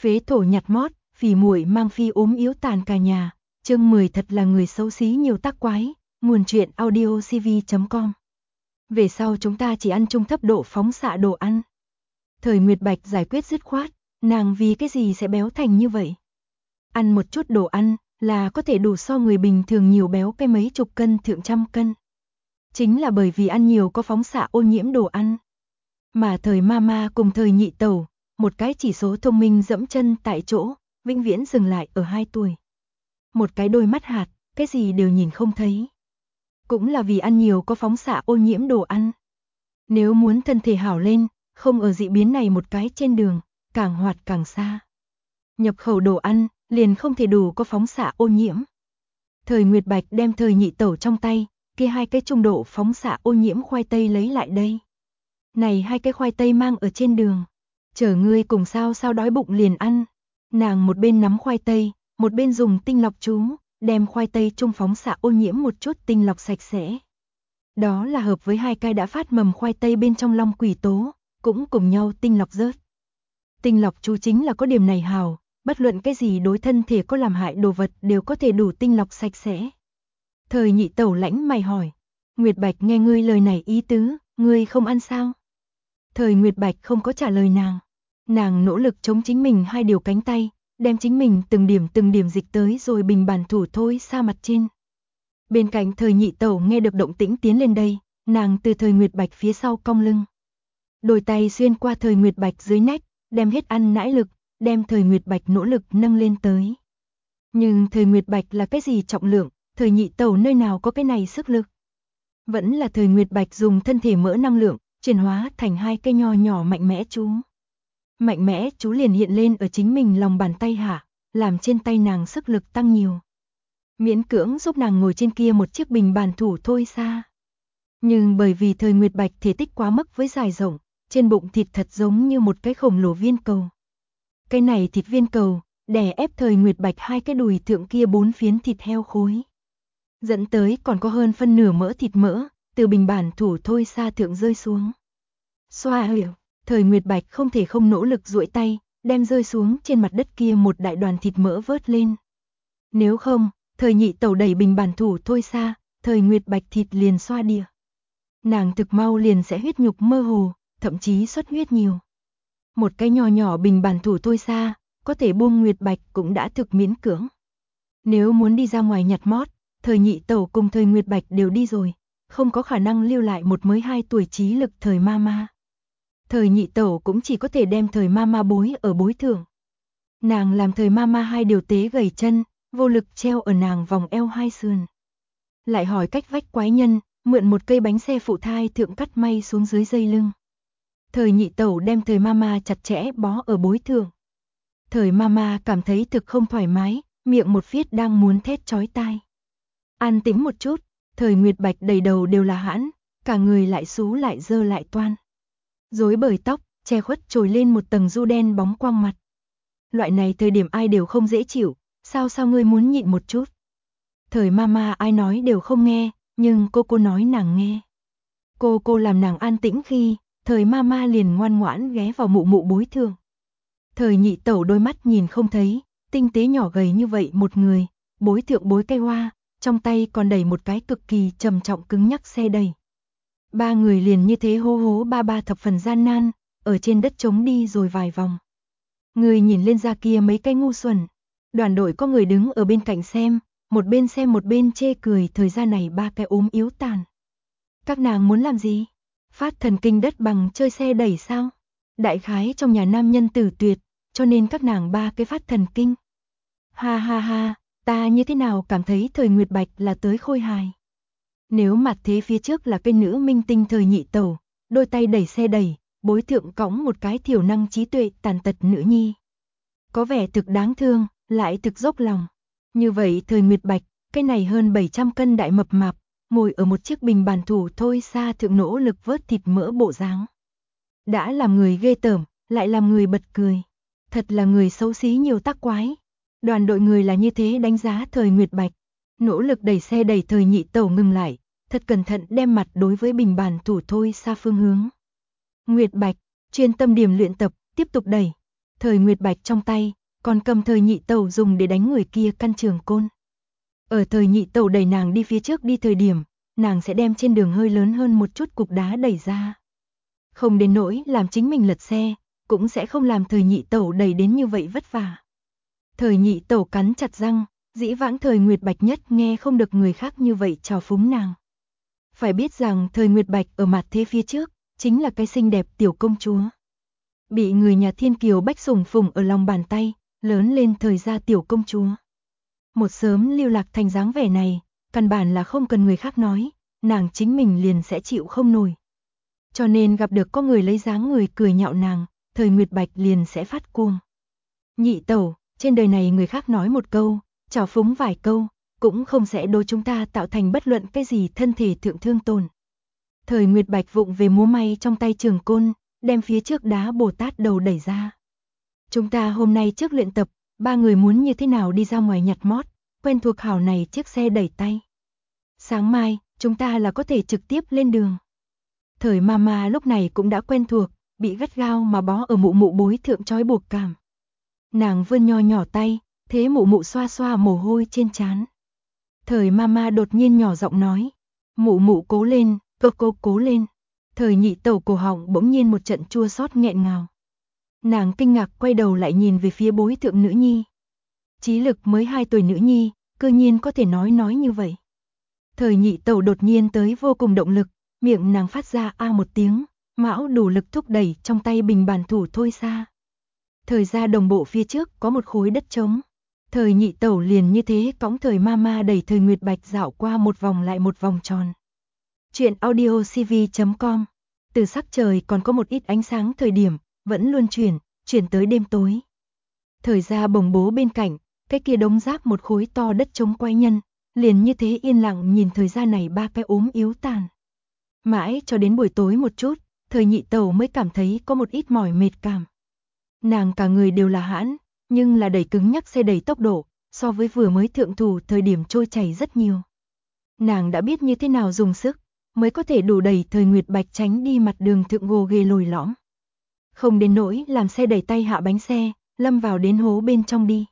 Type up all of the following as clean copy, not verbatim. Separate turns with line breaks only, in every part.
Phế thổ nhặt mót, phỉ muội mang phi ốm yếu tàn cả nhà. Chương 10 thật là người xấu xí nhiều tác quái. Nguồn truyện audiocv.com. Về sau chúng ta chỉ ăn chung thấp độ phóng xạ đồ ăn. Thời Nguyệt Bạch giải quyết dứt khoát, nàng vì cái gì sẽ béo thành như vậy? Ăn một chút đồ ăn là có thể đủ so người bình thường nhiều béo cái mấy chục cân thượng trăm cân. Chính là bởi vì ăn nhiều có phóng xạ ô nhiễm đồ ăn. Mà thời Mama cùng thời Nhị Tẩu, một cái chỉ số thông minh dẫm chân tại chỗ, vĩnh viễn dừng lại ở 2 tuổi. Một cái đôi mắt hạt, cái gì đều nhìn không thấy. Cũng là vì ăn nhiều có phóng xạ ô nhiễm đồ ăn. Nếu muốn thân thể hảo lên, không ở dị biến này một cái trên đường, càng hoạt càng xa. Nhập khẩu đồ ăn, liền không thể đủ có phóng xạ ô nhiễm. Thời Nguyệt Bạch đem thời Nhị Tẩu trong tay, kia 2 cái trung độ phóng xạ ô nhiễm khoai tây lấy lại đây. Này 2 cái khoai tây mang ở trên đường, chở ngươi cùng sao đói bụng liền ăn. Nàng một bên nắm khoai tây, một bên dùng tinh lọc chú, đem khoai tây trung phóng xạ ô nhiễm một chút tinh lọc sạch sẽ. Đó là hợp với 2 cái đã phát mầm khoai tây bên trong long quỷ tố, cũng cùng nhau tinh lọc rớt. Tinh lọc chú chính là có điểm này hào, bất luận cái gì đối thân thể có làm hại đồ vật đều có thể đủ tinh lọc sạch sẽ. Thời Nhị Tẩu lãnh mày hỏi, Nguyệt Bạch nghe ngươi lời này ý tứ, ngươi không ăn sao? Thời Nguyệt Bạch không có trả lời nàng. Nàng nỗ lực chống chính mình 2 điều cánh tay, đem chính mình từng điểm dịch tới rồi bình bàn thủ thôi xa mặt trên. Bên cạnh thời Nhị Tẩu nghe được động tĩnh tiến lên đây, nàng từ thời Nguyệt Bạch phía sau cong lưng. Đôi tay xuyên qua thời Nguyệt Bạch dưới nách, đem hết ăn nãi lực, đem thời Nguyệt Bạch nỗ lực nâng lên tới. Nhưng thời Nguyệt Bạch là cái gì trọng lượng, thời Nhị Tẩu nơi nào có cái này sức lực. Vẫn là thời Nguyệt Bạch dùng thân thể mỡ năng lượng, chuyển hóa thành 2 cái nho nhỏ mạnh mẽ chú. Mạnh mẽ chú liền hiện lên ở chính mình lòng bàn tay hạ, làm trên tay nàng sức lực tăng nhiều. Miễn cưỡng giúp nàng ngồi trên kia một chiếc bình bàn thủ thôi xa. Nhưng bởi vì thời Nguyệt Bạch thể tích quá mức với dài rộng, trên bụng thịt thật giống như một cái khổng lồ viên cầu. Cái này thịt viên cầu, đè ép thời Nguyệt Bạch 2 cái đùi thượng kia 4 phiến thịt heo khối. Dẫn tới còn có hơn phân nửa mỡ thịt mỡ, từ bình bản thủ thôi xa thượng rơi xuống. Xoa hiểu, thời Nguyệt Bạch không thể không nỗ lực duỗi tay, đem rơi xuống trên mặt đất kia một đại đoàn thịt mỡ vớt lên. Nếu không, thời Nhị Tẩu đẩy bình bản thủ thôi xa, thời Nguyệt Bạch thịt liền xoa đìa. Nàng thực mau liền sẽ huyết nhục mơ hồ, thậm chí xuất huyết nhiều. Một cái nhỏ nhỏ bình bản thủ thôi xa, có thể buông Nguyệt Bạch cũng đã thực miễn cưỡng. Nếu muốn đi ra ngoài nhặt mót, thời Nhị Tẩu cùng thời Nguyệt Bạch đều đi rồi, không có khả năng lưu lại một mới 2 tuổi trí lực thời Mama. Thời Nhị Tẩu cũng chỉ có thể đem thời Mama bối ở bối thượng. Nàng làm thời Mama 2 điều tế gầy chân, vô lực treo ở nàng vòng eo 2 sườn. Lại hỏi cách vách quái nhân, mượn một cây bánh xe phụ thai thượng cắt may xuống dưới dây lưng. Thời Nhị Tẩu đem thời Mama chặt chẽ bó ở bối thượng. Thời Mama cảm thấy thực không thoải mái, miệng một phiết đang muốn thét chói tai. An tĩnh một chút, thời Nguyệt Bạch đầy đầu đều là hãn, cả người lại xú lại dơ lại toan. Rối bời tóc, che khuất trồi lên một tầng du đen bóng quang mặt. Loại này thời điểm ai đều không dễ chịu, sao ngươi muốn nhịn một chút. Thời Mama ai nói đều không nghe, nhưng cô nói nàng nghe. Cô làm nàng an tĩnh khi, thời Mama liền ngoan ngoãn ghé vào mụ bối thượng. Thời Nhị Tẩu đôi mắt nhìn không thấy, tinh tế nhỏ gầy như vậy một người, bối thượng bối cây hoa, trong tay còn đẩy một cái cực kỳ trầm trọng cứng nhắc xe đẩy. 3 người liền như thế hô hố ba thập phần gian nan, ở trên đất trống đi rồi vài vòng. Người nhìn lên ra kia mấy cái ngu xuẩn. Đoàn đội có người đứng ở bên cạnh xem một bên chê cười thời gian này 3 cái ốm yếu tàn. Các nàng muốn làm gì? Phát thần kinh đất bằng chơi xe đẩy sao? Đại khái trong nhà nam nhân tử tuyệt, cho nên các nàng 3 cái phát thần kinh. Ha ha ha, ta như thế nào cảm thấy thời Nguyệt Bạch là tới khôi hài. Nếu mặt thế phía trước là cái nữ minh tinh thời Nhị Tẩu, đôi tay đẩy xe đẩy, bối thượng cõng một cái thiểu năng trí tuệ tàn tật nữ nhi. Có vẻ thực đáng thương, lại thực dốc lòng. Như vậy thời Nguyệt Bạch, cái này hơn 700 cân đại mập mạp, ngồi ở một chiếc bình bàn thủ thôi xa thượng nỗ lực vớt thịt mỡ bộ dáng. Đã làm người ghê tởm, lại làm người bật cười. Thật là người xấu xí nhiều tác quái. Đoàn đội người là như thế đánh giá thời Nguyệt Bạch. Nỗ lực đẩy xe đẩy thời Nhị Tẩu ngừng lại, thật cẩn thận đem mặt đối với bình bàn thủ thôi xa phương hướng. Nguyệt Bạch, chuyên tâm điểm luyện tập, tiếp tục đẩy. Thời Nguyệt Bạch trong tay, còn cầm thời nhị tẩu dùng để đánh người kia căn trường côn. Ở thời nhị tẩu đẩy nàng đi phía trước đi thời điểm, nàng sẽ đem trên đường hơi lớn hơn một chút cục đá đẩy ra. Không đến nỗi làm chính mình lật xe, cũng sẽ không làm thời nhị tẩu đẩy đến như vậy vất vả. Thời nhị tẩu cắn chặt răng, dĩ vãng thời Nguyệt Bạch nhất nghe không được người khác như vậy chào phúng nàng. Phải biết rằng thời Nguyệt Bạch ở mặt thế phía trước, chính là cái xinh đẹp tiểu công chúa. Bị người nhà thiên kiều bách sủng phụng ở lòng bàn tay, lớn lên thời gia tiểu công chúa. Một sớm lưu lạc thành dáng vẻ này, căn bản là không cần người khác nói, nàng chính mình liền sẽ chịu không nổi. Cho nên gặp được có người lấy dáng người cười nhạo nàng, thời Nguyệt Bạch liền sẽ phát cuồng. Nhị tẩu, trên đời này người khác nói một câu, chào phúng vài câu, cũng không sẽ đối chúng ta tạo thành bất luận cái gì thân thể thượng thương tổn. Thời Nguyệt Bạch vụng về múa may trong tay trường côn, đem phía trước đá Bồ Tát đầu đẩy ra. Chúng ta hôm nay trước luyện tập, ba người muốn như thế nào đi ra ngoài nhặt mót, quen thuộc hảo này chiếc xe đẩy tay. Sáng mai, chúng ta là có thể trực tiếp lên đường. Thời Mama lúc này cũng đã quen thuộc, bị gắt gao mà bó ở mụ mụ bối thượng trói buộc cảm. Nàng vươn nho nhỏ tay, thế mụ mụ xoa xoa mồ hôi trên trán. Thời Mama đột nhiên nhỏ giọng nói, mụ mụ cố lên, cô cố lên. Thời nhị tẩu cổ họng bỗng nhiên một trận chua xót nghẹn ngào. Nàng kinh ngạc quay đầu lại nhìn về phía bối thượng nữ nhi. Trí lực mới 2 tuổi nữ nhi, cư nhiên có thể nói như vậy. Thời nhị tẩu đột nhiên tới vô cùng động lực, miệng nàng phát ra a một tiếng, mão đủ lực thúc đẩy trong tay bình bàn thủ thôi xa. Thời ra đồng bộ phía trước có một khối đất trống. Thời nhị tẩu liền như thế cõng thời Mama đẩy thời Nguyệt Bạch dạo qua một vòng lại một vòng tròn. Chuyện audio cv.com. Từ sắc trời còn có một ít ánh sáng thời điểm, vẫn luôn chuyển tới đêm tối. Thời ra bồng bố bên cạnh, cái kia đống rác một khối to đất trống quái nhân, liền như thế yên lặng nhìn thời ra này ba cái ốm yếu tàn. Mãi cho đến buổi tối một chút, thời nhị tẩu mới cảm thấy có một ít mỏi mệt cảm. Nàng cả người đều là hãn, nhưng là đẩy cứng nhắc xe đẩy tốc độ, so với vừa mới thượng thủ thời điểm trôi chảy rất nhiều. Nàng đã biết như thế nào dùng sức, mới có thể đủ đẩy thời Nguyệt Bạch tránh đi mặt đường thượng gồ ghề lồi lõm. Không đến nỗi làm xe đẩy tay hạ bánh xe, lâm vào đến hố bên trong đi.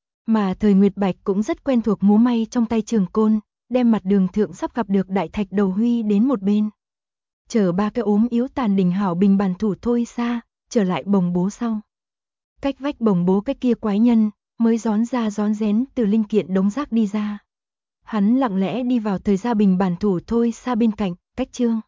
Mà thời Nguyệt Bạch cũng rất quen thuộc múa may trong tay trường côn, đem mặt đường thượng sắp gặp được đại thạch đầu huy đến một bên. Chở ba cái ốm yếu tàn đỉnh hảo bình bàn thủ thôi xa, trở lại bồng bố sau. Cách vách bồng bố cái kia quái nhân, mới rón rén từ linh kiện đống rác đi ra. Hắn lặng lẽ đi vào thời gia bình bàn thủ thôi xa bên cạnh, cách Trương